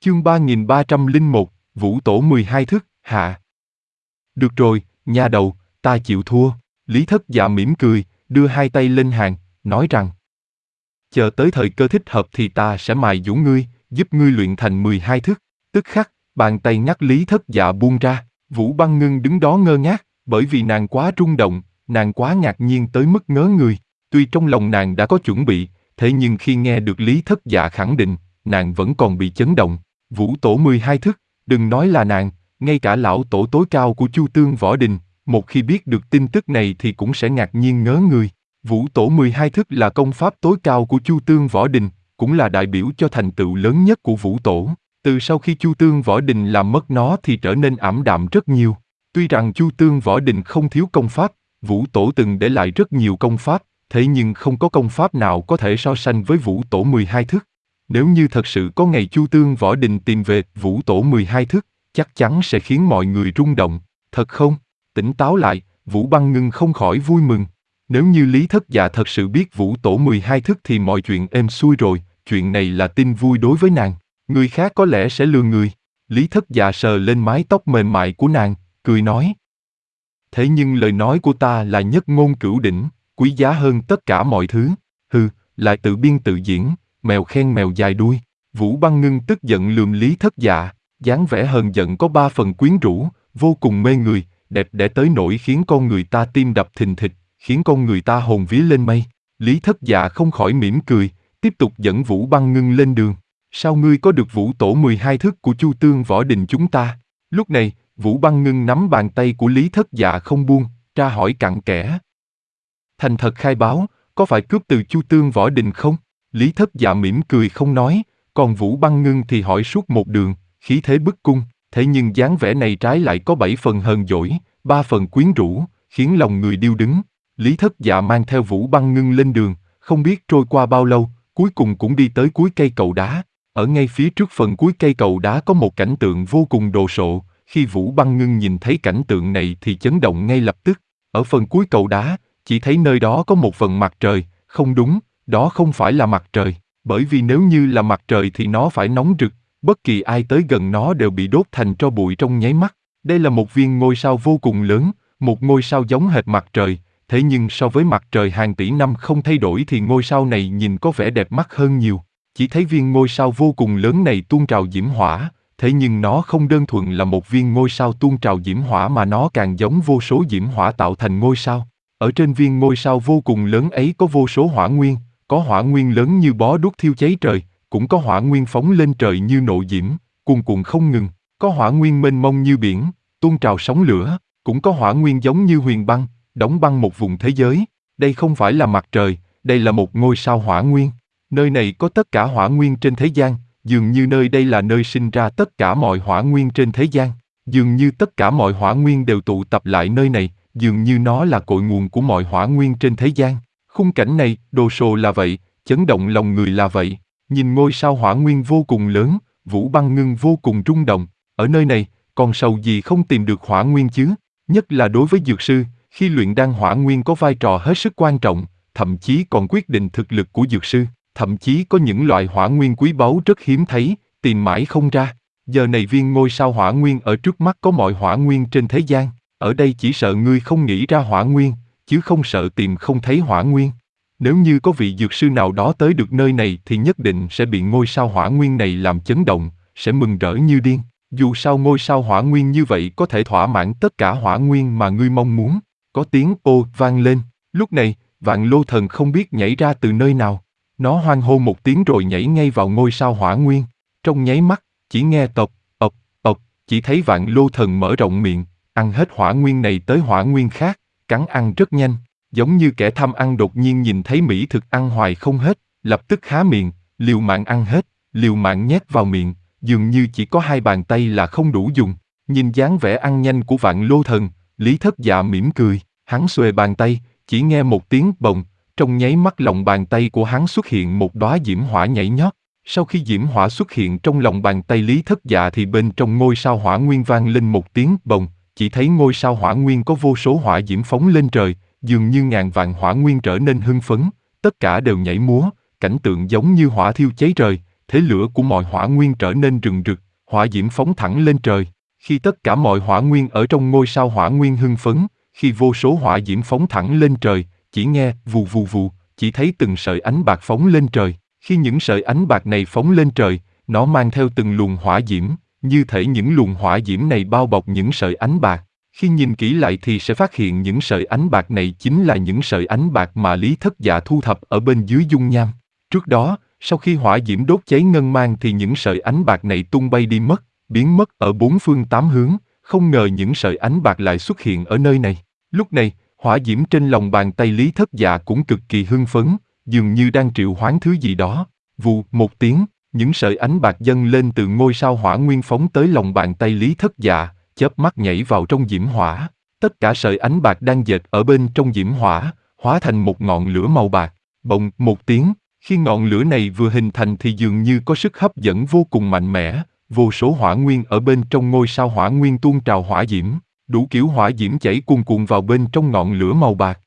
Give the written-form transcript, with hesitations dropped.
Chương 3301, Vũ Tổ 12 thức, hạ. Được rồi, nha đầu, ta chịu thua. Lý Thất Dạ mỉm cười, đưa hai tay lên hàng, nói rằng: chờ tới thời cơ thích hợp thì ta sẽ mài dũa ngươi, giúp ngươi luyện thành 12 thức. Tức khắc, bàn tay ngắt Lý Thất Dạ buông ra. Vũ Băng Ngưng đứng đó ngơ ngác, bởi vì nàng quá rung động, nàng quá ngạc nhiên tới mức ngớ người. Tuy trong lòng nàng đã có chuẩn bị, thế nhưng khi nghe được Lý Thất Dạ khẳng định, nàng vẫn còn bị chấn động. Vũ Tổ 12 thức, đừng nói là nàng, ngay cả lão tổ tối cao của Chu Tương Võ Đình, một khi biết được tin tức này thì cũng sẽ ngạc nhiên ngớ người. Vũ Tổ 12 thức là công pháp tối cao của Chu Tương Võ Đình, cũng là đại biểu cho thành tựu lớn nhất của Vũ Tổ. Từ sau khi Chu Tương Võ Đình làm mất nó thì trở nên ảm đạm rất nhiều. Tuy rằng Chu Tương Võ Đình không thiếu công pháp, Vũ Tổ từng để lại rất nhiều công pháp, thế nhưng không có công pháp nào có thể so sánh với Vũ Tổ 12 thức. Nếu như thật sự có ngày Chu Tương Võ Đình tìm về Vũ Tổ 12 thức, chắc chắn sẽ khiến mọi người rung động. Thật không? Tỉnh táo lại, Vũ Băng Ngưng không khỏi vui mừng. Nếu như Lý Thất Dạ thật sự biết Vũ Tổ 12 thức thì mọi chuyện êm xuôi rồi, chuyện này là tin vui đối với nàng. Người khác có lẽ sẽ lừa người. Lý Thất Dạ sờ lên mái tóc mềm mại của nàng, cười nói: thế nhưng lời nói của ta là nhất ngôn cửu đỉnh, quý giá hơn tất cả mọi thứ. Hừ, lại tự biên tự diễn, mèo khen mèo dài đuôi. Vũ Băng Ngưng tức giận lườm Lý Thất Dạ, dáng vẻ hờn giận có 3 phần quyến rũ, vô cùng mê người, đẹp đẽ tới nỗi khiến con người ta tim đập thình thịch, khiến con người ta hồn vía lên mây. Lý Thất Dạ không khỏi mỉm cười, tiếp tục dẫn Vũ Băng Ngưng lên đường. Sao ngươi có được Vũ Tổ 12 thức của Chu Tương Võ Đình chúng ta? Lúc này, Vũ Băng Ngưng nắm bàn tay của Lý Thất Dạ không buông, tra hỏi cặn kẽ. Thành thật khai báo, có phải cướp từ Chu Tương Võ Đình không? Lý Thất Dạ mỉm cười không nói, còn Vũ Băng Ngưng thì hỏi suốt một đường, khí thế bức cung, thế nhưng dáng vẻ này trái lại có 7 phần hờn dỗi, 3 phần quyến rũ, khiến lòng người điêu đứng. Lý Thất Dạ mang theo Vũ Băng Ngưng lên đường, không biết trôi qua bao lâu, cuối cùng cũng đi tới cuối cây cầu đá. Ở ngay phía trước phần cuối cây cầu đá có một cảnh tượng vô cùng đồ sộ, khi Vũ Băng Ngưng nhìn thấy cảnh tượng này thì chấn động ngay lập tức. Ở phần cuối cầu đá, chỉ thấy nơi đó có một vầng mặt trời, không đúng, đó không phải là mặt trời, bởi vì nếu như là mặt trời thì nó phải nóng rực, bất kỳ ai tới gần nó đều bị đốt thành tro bụi trong nháy mắt. Đây là một viên ngôi sao vô cùng lớn, một ngôi sao giống hệt mặt trời, thế nhưng so với mặt trời hàng tỷ năm không thay đổi thì ngôi sao này nhìn có vẻ đẹp mắt hơn nhiều. Chỉ thấy viên ngôi sao vô cùng lớn này tuôn trào diễm hỏa, thế nhưng nó không đơn thuần là một viên ngôi sao tuôn trào diễm hỏa mà nó càng giống vô số diễm hỏa tạo thành ngôi sao. Ở trên viên ngôi sao vô cùng lớn ấy có vô số hỏa nguyên, có hỏa nguyên lớn như bó đuốc thiêu cháy trời, cũng có hỏa nguyên phóng lên trời như nộ diễm, cuồn cuộn không ngừng, có hỏa nguyên mênh mông như biển, tuôn trào sóng lửa, cũng có hỏa nguyên giống như huyền băng, đóng băng một vùng thế giới. Đây không phải là mặt trời, đây là một ngôi sao hỏa nguyên. Nơi này có tất cả hỏa nguyên trên thế gian, dường như nơi đây là nơi sinh ra tất cả mọi hỏa nguyên trên thế gian. Dường như tất cả mọi hỏa nguyên đều tụ tập lại nơi này, dường như nó là cội nguồn của mọi hỏa nguyên trên thế gian. Khung cảnh này, đồ sộ là vậy, chấn động lòng người là vậy. Nhìn ngôi sao hỏa nguyên vô cùng lớn, Vũ Băng Ngưng vô cùng rung động. Ở nơi này, còn sầu gì không tìm được hỏa nguyên chứ? Nhất là đối với dược sư, khi luyện đan hỏa nguyên có vai trò hết sức quan trọng, thậm chí còn quyết định thực lực của dược sư. Thậm chí có những loại hỏa nguyên quý báu rất hiếm thấy, tìm mãi không ra. Giờ này viên ngôi sao hỏa nguyên ở trước mắt có mọi hỏa nguyên trên thế gian. Ở đây chỉ sợ ngươi không nghĩ ra hỏa nguyên, chứ không sợ tìm không thấy hỏa nguyên. Nếu như có vị dược sư nào đó tới được nơi này thì nhất định sẽ bị ngôi sao hỏa nguyên này làm chấn động, sẽ mừng rỡ như điên. Dù sao ngôi sao hỏa nguyên như vậy có thể thỏa mãn tất cả hỏa nguyên mà ngươi mong muốn. Có tiếng ô vang lên. Lúc này, Vạn Lô Thần không biết nhảy ra từ nơi nào. Nó hoan hô một tiếng rồi nhảy ngay vào ngôi sao hỏa nguyên. Trong nháy mắt, chỉ nghe tộc, chỉ thấy Vạn Lô Thần mở rộng miệng, ăn hết hỏa nguyên này tới hỏa nguyên khác, cắn ăn rất nhanh, giống như kẻ tham ăn đột nhiên nhìn thấy mỹ thực ăn hoài không hết, lập tức há miệng, liều mạng ăn hết, liều mạng nhét vào miệng, dường như chỉ có 2 bàn tay là không đủ dùng. Nhìn dáng vẻ ăn nhanh của Vạn Lô Thần, Lý Thất Dạ mỉm cười, hắn xuề bàn tay, chỉ nghe một tiếng bồng. Trong nháy mắt lòng bàn tay của hắn xuất hiện một đóa diễm hỏa nhảy nhót. Sau khi diễm hỏa xuất hiện trong lòng bàn tay Lý Thất Dạ thì bên trong ngôi sao hỏa nguyên vang lên một tiếng bồng, chỉ thấy ngôi sao hỏa nguyên có vô số hỏa diễm phóng lên trời, dường như ngàn vạn hỏa nguyên trở nên hưng phấn, tất cả đều nhảy múa, cảnh tượng giống như hỏa thiêu cháy trời, thế lửa của mọi hỏa nguyên trở nên rừng rực, hỏa diễm phóng thẳng lên trời. Khi tất cả mọi hỏa nguyên ở trong ngôi sao hỏa nguyên hưng phấn, khi vô số hỏa diễm phóng thẳng lên trời, chỉ nghe vù vù vù, chỉ thấy từng sợi ánh bạc phóng lên trời. Khi những sợi ánh bạc này phóng lên trời, nó mang theo từng luồng hỏa diễm, như thể những luồng hỏa diễm này bao bọc những sợi ánh bạc. Khi nhìn kỹ lại thì sẽ phát hiện những sợi ánh bạc này chính là những sợi ánh bạc mà Lý Thất Dạ thu thập ở bên dưới dung nham. Trước đó, sau khi hỏa diễm đốt cháy ngân mang thì những sợi ánh bạc này tung bay đi mất, biến mất ở bốn phương tám hướng, không ngờ những sợi ánh bạc lại xuất hiện ở nơi này. Lúc này, hỏa diễm trên lòng bàn tay Lý Thất Dạ cũng cực kỳ hưng phấn, dường như đang triệu hoán thứ gì đó. Vù một tiếng, những sợi ánh bạc dâng lên từ ngôi sao hỏa nguyên phóng tới lòng bàn tay Lý Thất Dạ, chớp mắt nhảy vào trong diễm hỏa. Tất cả sợi ánh bạc đang dệt ở bên trong diễm hỏa, hóa thành một ngọn lửa màu bạc. Bỗng một tiếng, khi ngọn lửa này vừa hình thành thì dường như có sức hấp dẫn vô cùng mạnh mẽ, vô số hỏa nguyên ở bên trong ngôi sao hỏa nguyên tuôn trào hỏa diễm, đủ kiểu hỏa diễm chảy cuồn cuộn vào bên trong ngọn lửa màu bạc.